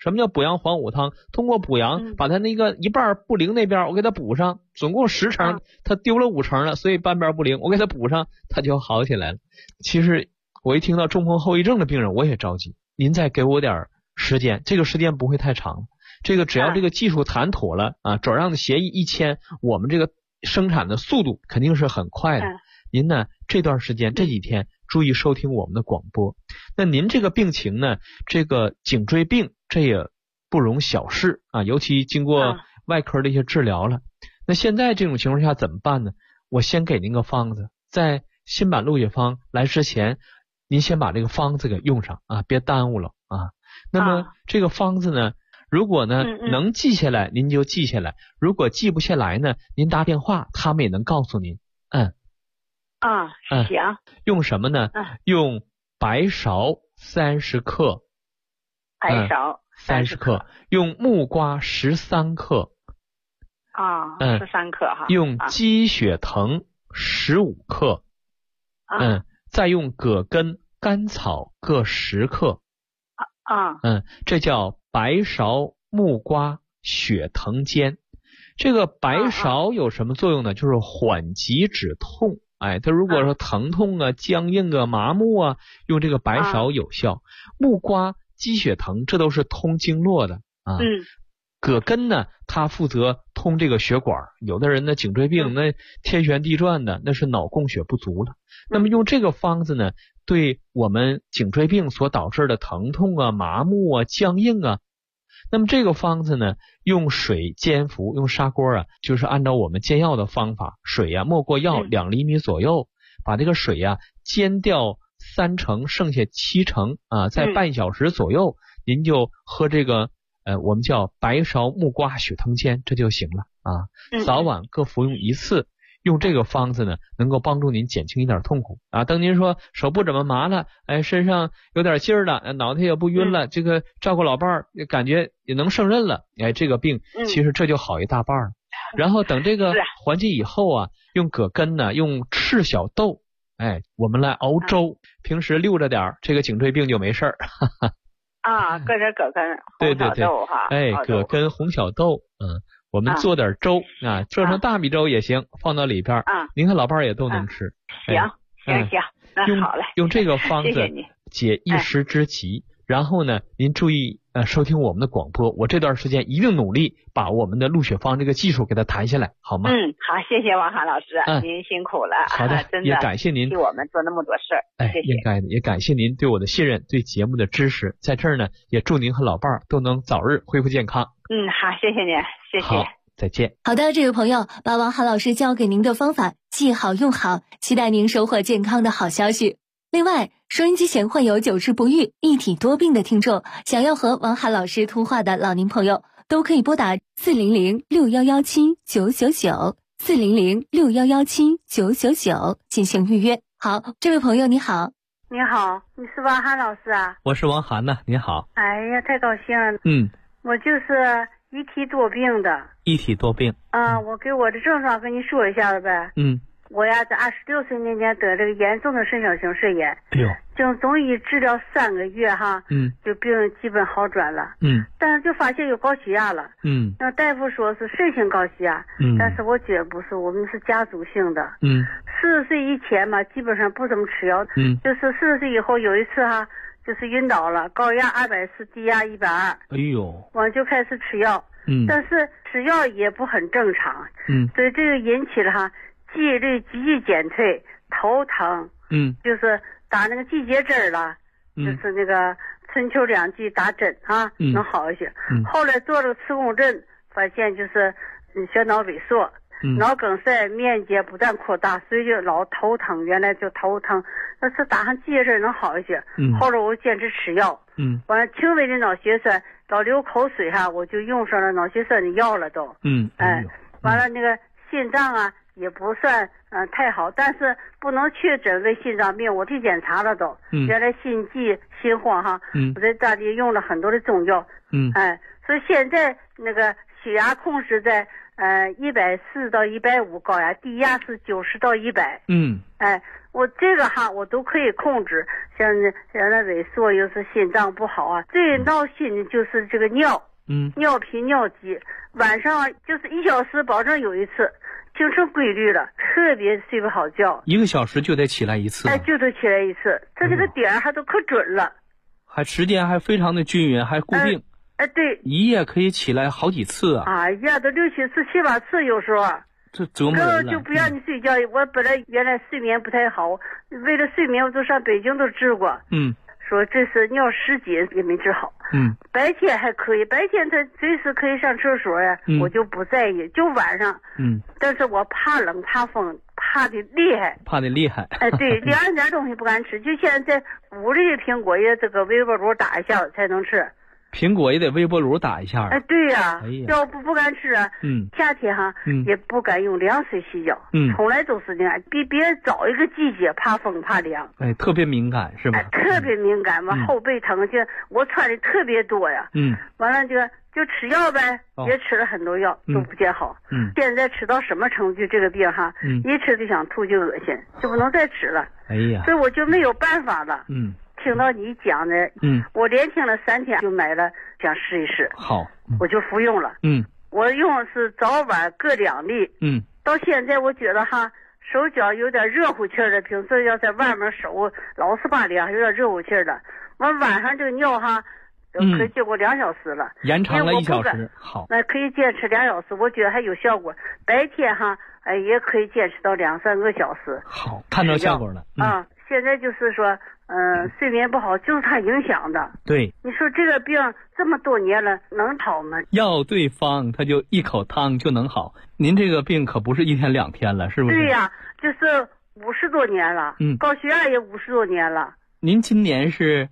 什么叫补阳黄虎汤？通过补阳，把它那个一半不灵那边我给它补上，总共10成，它丢了5成了，所以半边不灵，我给它补上，它就好起来了。其实我一听到中风后遗症的病人，我也着急。您再给我点时间，这个时间不会太长，这个只要这个技术谈妥了啊，转让的协议一签，我们这个生产的速度肯定是很快的。您呢这段时间这几天注意收听我们的广播。那您这个病情呢，这个颈椎病这也不容小视啊，尤其经过外科的一些治疗了。那现在这种情况下怎么办呢？我先给您个方子，在新版鹿血方来之前，您先把这个方子给用上啊，别耽误了啊。那么这个方子呢，如果呢能记下来您就记下来，如果记不下来呢，您打电话他们也能告诉您。 行。 用什么呢？用白芍30克， 白芍 30克，用木瓜13克 ，13克哈， 用鸡血藤15克，再用葛根、甘草各10克，这叫白芍木瓜血藤煎。这个白芍有什么作用呢？就是缓急止痛。它如果说疼痛啊、僵硬啊、麻木啊，用这个白芍有效。木瓜、鸡血藤这都是通经络的啊。葛根呢，它负责通这个血管，有的人呢颈椎病那天旋地转的，那是脑供血不足了。那么用这个方子呢，对我们颈椎病所导致的疼痛啊、麻木啊、僵硬啊，那么这个方子呢，用水煎服，用砂锅啊，就是按照我们煎药的方法，水啊没过药2厘米左右，把这个水啊煎掉3成，剩下7成啊，在半小时左右，您就喝这个我们叫白芍木瓜血藤煎，这就行了啊。早晚各服用1次。用这个方子呢，能够帮助您减轻一点痛苦啊。等您说手不怎么麻了，身上有点劲儿了，脑袋也不晕了，这个照顾老伴儿感觉也能胜任了，这个病其实这就好一大半了。然后等这个缓解以后啊，用葛根呢，用赤小豆，我们来熬粥，平时溜着点，这个颈椎病就没事儿。 搁点葛根、红小豆哈。 葛根、红小豆，我们做点粥啊，做成大米粥也行，放到里边您看老伴儿也都能吃。 行，那好嘞。 用这个方子解一时之急，然后呢，您注意收听我们的广播，我这段时间一定努力把我们的鹿血方这个技术给它谈下来，好吗？ 好，谢谢王涵老师，您辛苦了。 好的， 真的也感谢您替我们做那么多事儿，谢谢。 应该的，也感谢您对我的信任，对节目的支持。在这儿呢，也祝您和老伴儿都能早日恢复健康。 好，谢谢您，谢谢。 好，再见。 好的，这位朋友，把王涵老师教给您的方法记好用好，期待您收获健康的好消息。另外，收音机前患有久治不愈、一体多病的听众，想要和王涵老师通话的老年朋友，都可以拨打400-6117-999，400-6117-999进行预约。好，这位朋友你好。 你好，你是王涵老师啊？ 我是王涵呐，你好。 哎呀，太高兴了。我就是一体多病的。 一体多病。 我给我的症状跟你说一下子呗。我呀，在26岁那年得这个严重的肾小型肾炎，经中医治疗3个月哈，就病基本好转了，但是就发现有高血压了，那大夫说是肾性高血压，但是我觉得不是，我们是家族性的，40岁以前嘛，基本上不怎么吃药，就是40岁以后有一次哈，就是晕倒了，高压240，低压120，我就开始吃药，但是吃药也不很正常，所以这个引起了哈。记忆力急剧减退，头疼，就是打那个季节针了，就是那个春秋2季打针能好一些。后来做了个磁共振，发现就是小脑萎缩，脑梗塞面积不断扩大，所以就老头疼，原来就头疼，但是打上季节针能好一些。后来我坚持吃药，完了轻微的脑血栓，老流口水哈，我就用上了脑血栓的药了都。完了那个心脏啊。也不算太好，但是不能确诊为心脏病，我去检查了都，原来心悸心慌哈，我在大地用了很多的中药，所以现在那个血压控制在 140到150高压，低压是90到100。我这个哈我都可以控制，像那萎缩又是心脏不好啊，最闹心的就是这个尿频尿急，晚上就是1小时保证有一次，形成规律了，特别睡不好觉。 1个小时就得起来一次？ 就得起来一次，它这个点还都可准了， 还时间还非常的均匀，还固定。 对， 一夜可以起来好几次啊！ 哎呀，都6、7次、7、8次，有时候。 这折磨人了。 就不让你睡觉。我本来原来睡眠不太好，为了睡眠，我都上北京都治过。说这是尿10斤也没治好。白天还可以，白天他随时可以上厕所呀，我就不在意。就晚上。但是我怕冷怕风，怕的厉害。对，2点东西不敢吃，就现在屋里的苹果也这个微波炉打一下才能吃。 苹果也得微波炉打一下。 对呀，要不敢吃啊。夏天哈，也不敢用凉水洗脚。从来都是那样，比别人早一个季节，怕风怕凉。 特别敏感是吧？ 特别敏感嘛，后背疼，我穿的特别多呀。完了就吃药呗，也吃了很多药，都不见好。现在吃到什么程度？这个病哈，一吃就想吐就恶心，就不能再吃了。所以我就没有办法了。听到你讲的，我连听了3天，就买了，想试一试。 好， 我就服用了。我用的是早晚各2粒。到现在我觉得哈，手脚有点热乎气儿的，平时要在外面手老是把凉，有点热乎气儿的。完晚上这个尿哈，可以经过2小时了， 延长了1小时。好， 那可以坚持2小时，我觉得还有效果。白天哈，也可以坚持到2、3个小时。 好，看到效果了。 现在就是说，睡眠不好就是它影响的。 对， 你说这个病这么多年了，能好吗？ 药对方，它就一口汤就能好。您这个病可不是1天2天了，是不是？ 对呀，就是50多年了。高血压也50多年了。您今年是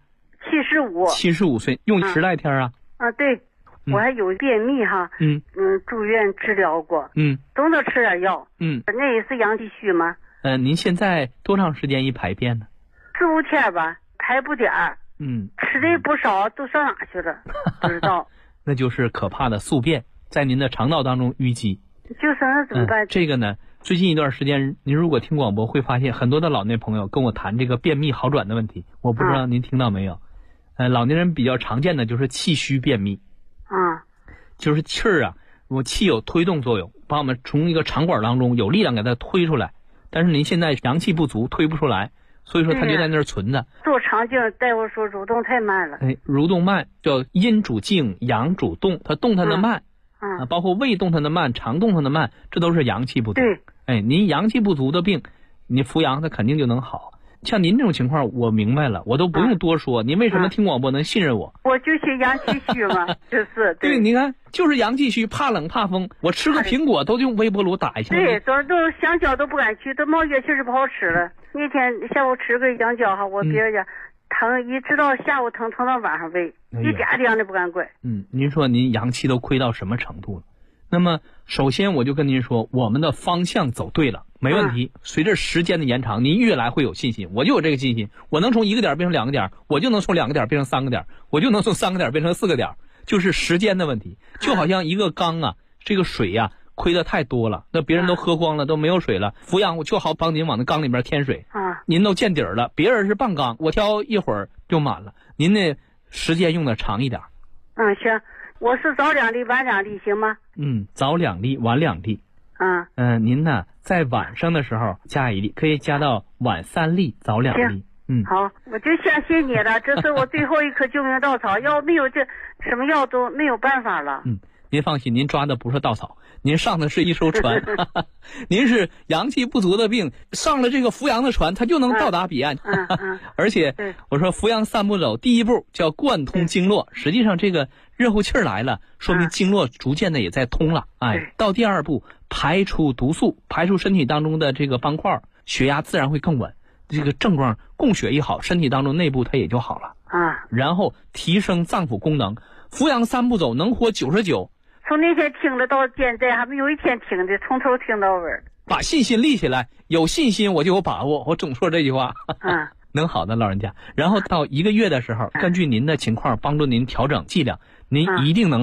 ？75岁，用10来天啊？ 对，我还有便秘哈。住院治疗过。总得吃点药。那也是阳气虚吗？ 您现在多长时间一排便呢 ？4、5天吧，排不点儿。吃的也不少，都上哪去了？不知道。 那就是可怕的宿便在您的肠道当中淤积。 就是那怎么办？ 这个呢，最近一段时间，您如果听广播会发现很多的老年朋友跟我谈这个便秘好转的问题。我不知道您听到没有？老年人比较常见的就是气虚便秘。就是气儿啊，气有推动作用，把我们从一个肠管当中有力量给它推出来。但是您现在阳气不足，推不出来，所以说它就在那儿存着。 做肠镜，大夫说蠕动太慢了。 蠕动慢叫阴主静，阳主动，它动弹的慢。包括胃动弹的慢，肠动弹的慢，这都是阳气不足。您阳气不足的病，你服阳它肯定就能好。像您这种情况，我明白了，我都不用多说。您为什么听广播能信任我？ 我就是阳气虚嘛，就是。 对，你看，就是阳气虚，怕冷怕风。我吃个苹果都用微波炉打一下。 对，都香蕉都不敢去，都冒热气就不好吃了。那天下午吃个香蕉哈，我别人家疼，一直到下午疼到晚上胃，一点点的不敢拐。 您说您阳气都亏到什么程度了？那么首先我就跟您说，我们的方向走对了，没问题。随着时间的延长，您越来会有信心。我就有这个信心，我能从1个点变成2个点，我就能从2个点变成3个点，我就能从3个点变成4个点，就是时间的问题。就好像一个缸啊，这个水呀，亏的太多了，那别人都喝光了，都没有水了，扶阳我就好帮您往那缸里面添水。您都见底儿了，别人是半缸，我挑一会儿就满了，您的时间用的长一点。 行。我是早2粒晚2粒行吗？ 早2粒晚2粒。您呢在晚上的时候加1粒，可以加到晚3粒早2粒。 好，我就相信你了，这是我最后一颗救命稻草，要没有这什么药都没有办法了。 您放心，您抓的不是稻草，您上的是一艘船。您是阳气不足的病，上了这个扶阳的船，它就能到达彼岸。而且我说扶阳3步走，第1步叫贯通经络，实际上这个热乎气儿来了，说明经络逐渐的也在通了。到第2步排出毒素，排出身体当中的这个斑块，血压自然会更稳，这个症状供血一好，身体当中内部它也就好了。然后提升脏腑功能，扶阳3步走能活99。 从那天听了到现在还没有一天听的，从头听到尾。 把信心立起来，有信心我就有把握，我总说这句话。能好的老人家。然后到1个月的时候，根据您的情况帮助您调整剂量，您一定能好。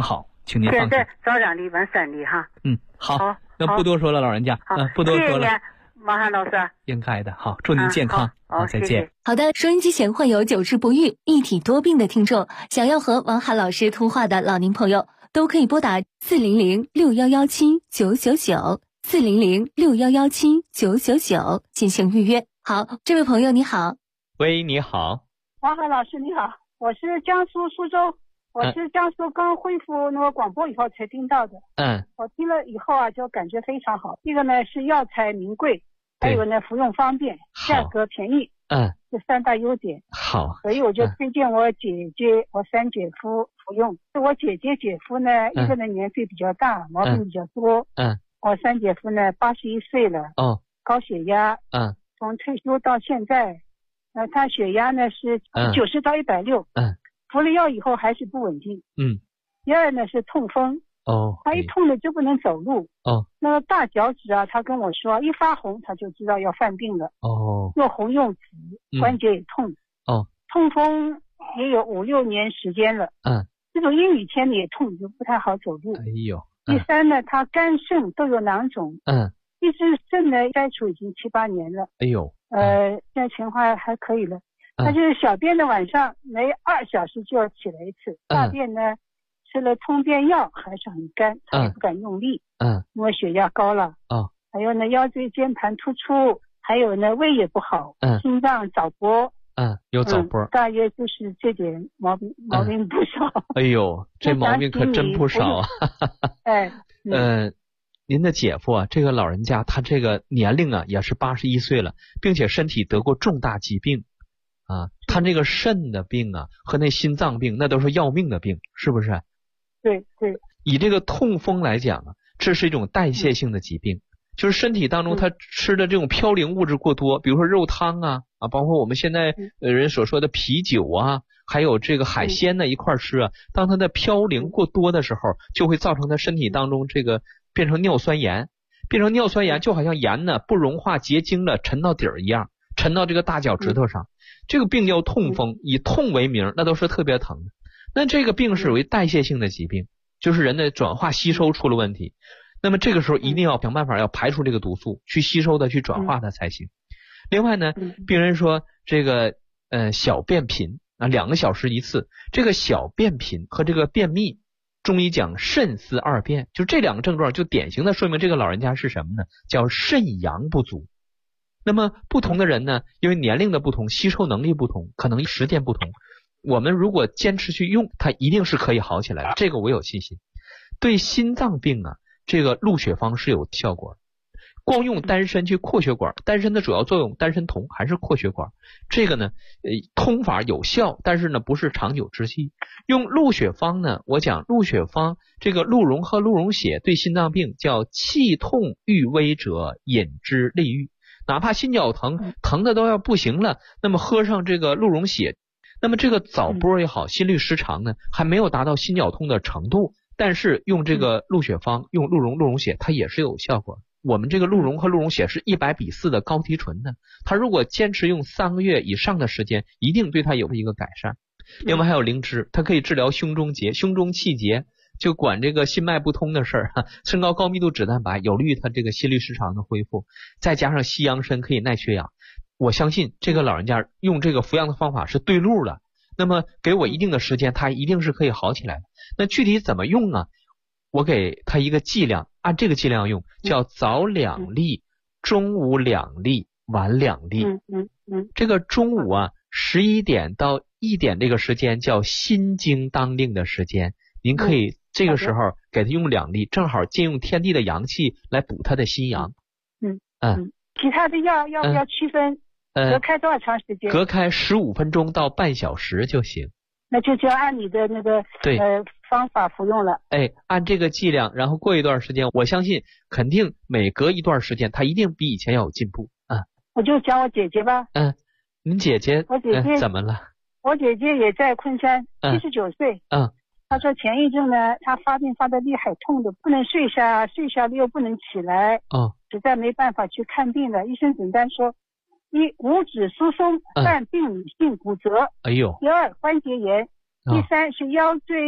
请您放心。 现在早2粒晚3粒哈。 好，那不多说了，老人家，不多说了。 谢谢王涵老师。 应该的，好，祝您健康，好，再见。 好的，收音机前患有久治不愈、一体多病的听众，想要和王涵老师通话的老年朋友，都可以拨打400-6117-999，400-6117-999进行预约。好，这位朋友你好。 喂，你好。 王涵老师你好，我是江苏苏州，我是江苏刚恢复那个广播以后才听到的。我听了以后啊，就感觉非常好。一个呢是药材名贵，还有呢服用方便，价格便宜。这3大优点。好，所以我就推荐我姐姐、我3姐夫服用。我姐姐姐夫呢，一个呢年岁比较大，毛病比较多。我3姐夫呢81岁了。高血压。从退休到现在。他血压呢是90到160，服了药以后还是不稳定。第二呢是痛风，他一痛了就不能走路。那个大脚趾啊，他跟我说一发红他就知道要犯病了。又红又紫，关节也痛。痛风也有5、6年时间了。这种阴雨天也痛，就不太好走路。第三呢，他肝肾都有囊肿。一只肾呢摘除已经7、8年了。现在情况还可以了。他就是小便的晚上每2小时就要起来一次，大便呢吃了通便药还是很干，他也不敢用力。因为血压高了。还有呢腰椎间盘突出，还有呢胃也不好。心脏早搏。 有早搏。 大约就是这点毛病不少。 这毛病可真不少。您的姐夫啊，这个老人家他这个年龄啊也是81岁了，并且身体得过重大疾病他这个肾的病啊和那心脏病那都是要命的病，是不是？ 对。 以这个痛风来讲啊，这是一种代谢性的疾病，就是身体当中他吃的这种嘌呤物质过多，比如说肉汤包括我们现在人所说的啤酒还有这个海鲜呢一块吃当它的嘌呤过多的时候，就会造成他身体当中这个变成尿酸盐，就好像盐呢不融化结晶了，沉到底儿一样，沉到这个大脚趾头上。这个病叫痛风，以痛为名，那都是特别疼的。那这个病是属于代谢性的疾病，就是人的转化吸收出了问题。那么这个时候一定要想办法要排除这个毒素，去吸收它，去转化它才行。另外呢，病人说这个小便频2个小时一次，这个小便频和这个便秘，中医讲肾丝二便，就这2个症状就典型的说明这个老人家是什么呢？叫肾阳不足。那么不同的人呢，因为年龄的不同，吸收能力不同，可能时间不同，我们如果坚持去用，它一定是可以好起来的，这个我有信心。对心脏病这个鹿血方是有效果的。光用丹参去扩血管，丹参的主要作用，丹参酮还是扩血管，这个呢通法有效，但是呢不是长久之计。用鹿血方呢，我讲鹿血方这个鹿茸和鹿茸血对心脏病叫气痛欲危者饮之利愈，哪怕心绞疼的都要不行了，那么喝上这个鹿茸血，那么这个早搏也好，心律失常呢还没有达到心绞痛的程度，但是用这个鹿血方，用鹿茸血它也是有效果。我们这个鹿茸和鹿茸血是100:4的高提纯的，它如果坚持用3个月以上的时间，一定对它有一个改善。另外还有灵芝，它可以治疗胸中结、胸中气结，就管这个心脉不通的事儿，升高高密度脂蛋白，有利于它这个心律失常的恢复。再加上西洋参可以耐缺氧，我相信这个老人家用这个服药的方法是对路的。那么给我一定的时间，他一定是可以好起来的。那具体怎么用呢？我给他一个剂量，按这个剂量用，叫早2粒，中午2粒，晚2粒。这个中午11点到1点这个时间叫心经当令的时间，您可以这个时候给他用2粒，正好借用天地的阳气来补他的心阳。 其他的要区分隔开多少长时间？ 隔开15分钟到半小时就行。 那就按你的那个方法服用了。 按这个剂量，然后过一段时间，我相信肯定每隔一段时间他一定比以前要有进步。 我就讲我姐姐吧。 您姐姐？ 我姐姐怎么了？ 我姐姐也在昆山，79岁。她说前一阵呢，她发病发得厉害，痛的不能睡下了又不能起来。实在没办法去看病了。医生诊断说：1. 五指疏松，伴病理性骨折。第2关节炎。第3是腰椎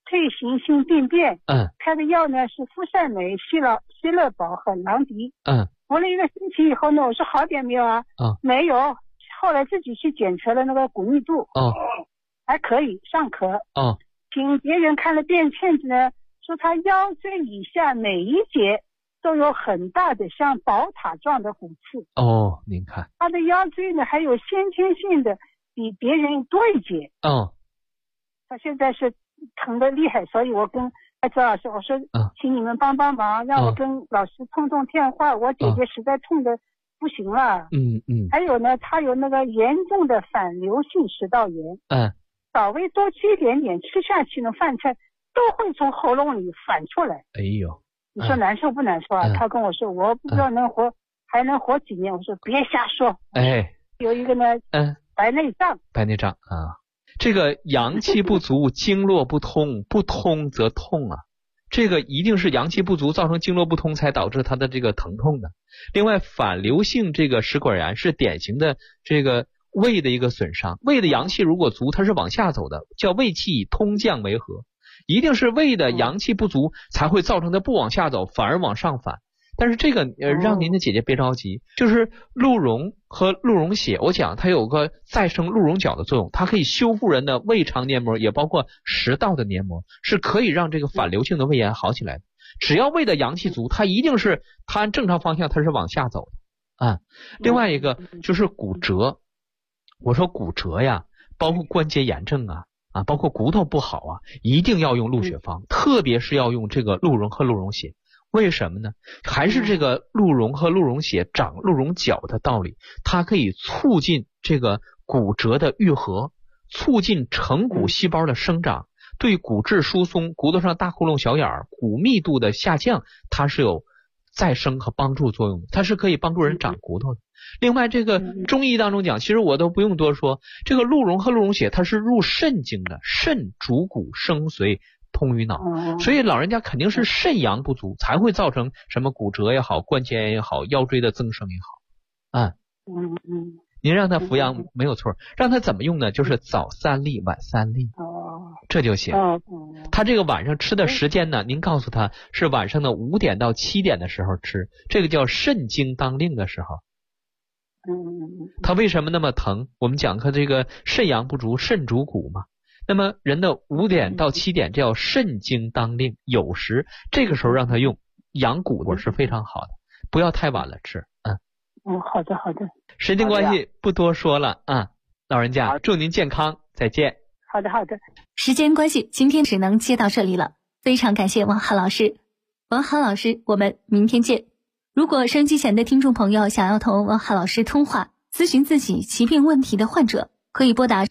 退行性病变。开的药呢是呋善美、希乐宝和朗迪。服了1个星期以后呢，我说好点没有啊？没有。后来自己去检测了那个骨密度。还可以，尚可。请别人看了便签子呢，说他腰椎以下每一节都有很大的像宝塔状的骨刺。 您看他的腰椎呢还有先天性的比别人多一节。他现在是疼得厉害，所以我跟周老师我说，请你们帮帮忙，让我跟老师通通电话，我姐姐实在痛得不行了。还有呢，他有那个严重的反流性食道炎。稍微多吃一点点，吃下去呢饭菜都会从喉咙里反出来。你说难受不难受啊？他跟我说我不知道还能活几年。我说别瞎说。有一个呢，白内障啊，这个阳气不足，经络不通，不通则痛啊。这个一定是阳气不足造成经络不通才导致他的这个疼痛的。另外，反流性这个食管炎是典型的这个胃的一个损伤。胃的阳气如果足，它是往下走的，叫胃气以通降为和。一定是胃的阳气不足才会造成它不往下走，反而往上反。但是这个让您的姐姐别着急，就是鹿茸和鹿茸血，我讲它有个再生鹿茸角的作用，它可以修复人的胃肠黏膜，也包括食道的黏膜，是可以让这个反流性的胃炎好起来的。只要胃的阳气足，它一定是它按正常方向它是往下走的。另外一个就是骨折，我说骨折呀，包括关节炎症包括骨头不好一定要用鹿血方，特别是要用这个鹿茸和鹿茸血。为什么呢？还是这个鹿茸和鹿茸血长鹿茸角的道理，它可以促进这个骨折的愈合，促进成骨细胞的生长，对骨质疏松、骨头上大窟窿小眼儿、骨密度的下降，它是有再生和帮助作用的，它是可以帮助人长骨头的。另外，这个中医当中讲，其实我都不用多说，这个鹿茸和鹿茸血它是入肾经的，肾主骨生髓通于脑，所以老人家肯定是肾阳不足才会造成什么骨折也好，关节炎也好，腰椎的增生也好。您让他服药没有错，让他怎么用呢？就是早3粒晚3粒，这就行。他这个晚上吃的时间呢，您告诉他是晚上的5点到7点的时候吃，这个叫肾经当令的时候。他为什么那么疼？我们讲他这个肾阳不足，肾主骨嘛。那么人的5点到7点，这叫肾经当令，有时这个时候让他用养骨的是非常好的，不要太晚了吃。 好的。 时间关系不多说了老人家祝您健康，再见。 好的。 时间关系，今天只能接到这里了，非常感谢王涵老师。王涵老师，我们明天见。如果收音机前的听众朋友想要同王涵老师通话，咨询自己疾病问题的患者，可以拨打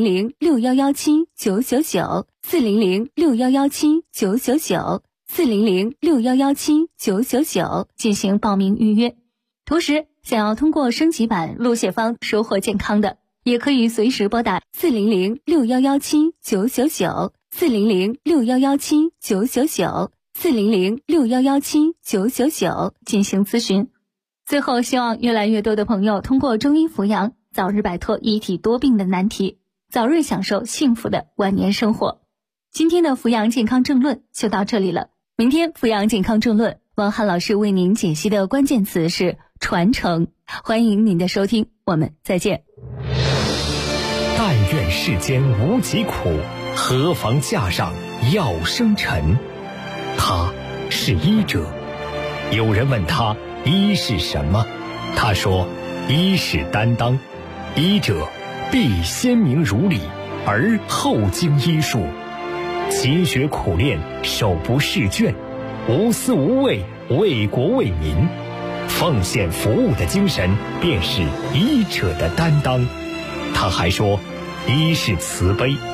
400-6117-999 400-6117-999 400-6117-999进行报名预约。同时，想要通过升级版鹿血方收获健康的，也可以随时拨打400-6117-999 400-6117-999 400-6117-999进行咨询。最后，希望越来越多的朋友通过中医扶阳，早日摆脱一体多病的难题，早日享受幸福的晚年生活。今天的扶阳健康政论就到这里了，明天扶阳健康政论，王涵老师为您解析的关键词是传承，欢迎您的收听，我们再见。 但愿世间无疾苦，何妨架上药生尘。他是医者，有人问他医是什么，他说医是担当，医者必先明如理，而后经医术，勤学苦练，手不释卷，无私无畏，为国为民，奉献服务的精神便是医者的担当。他还说医是慈悲，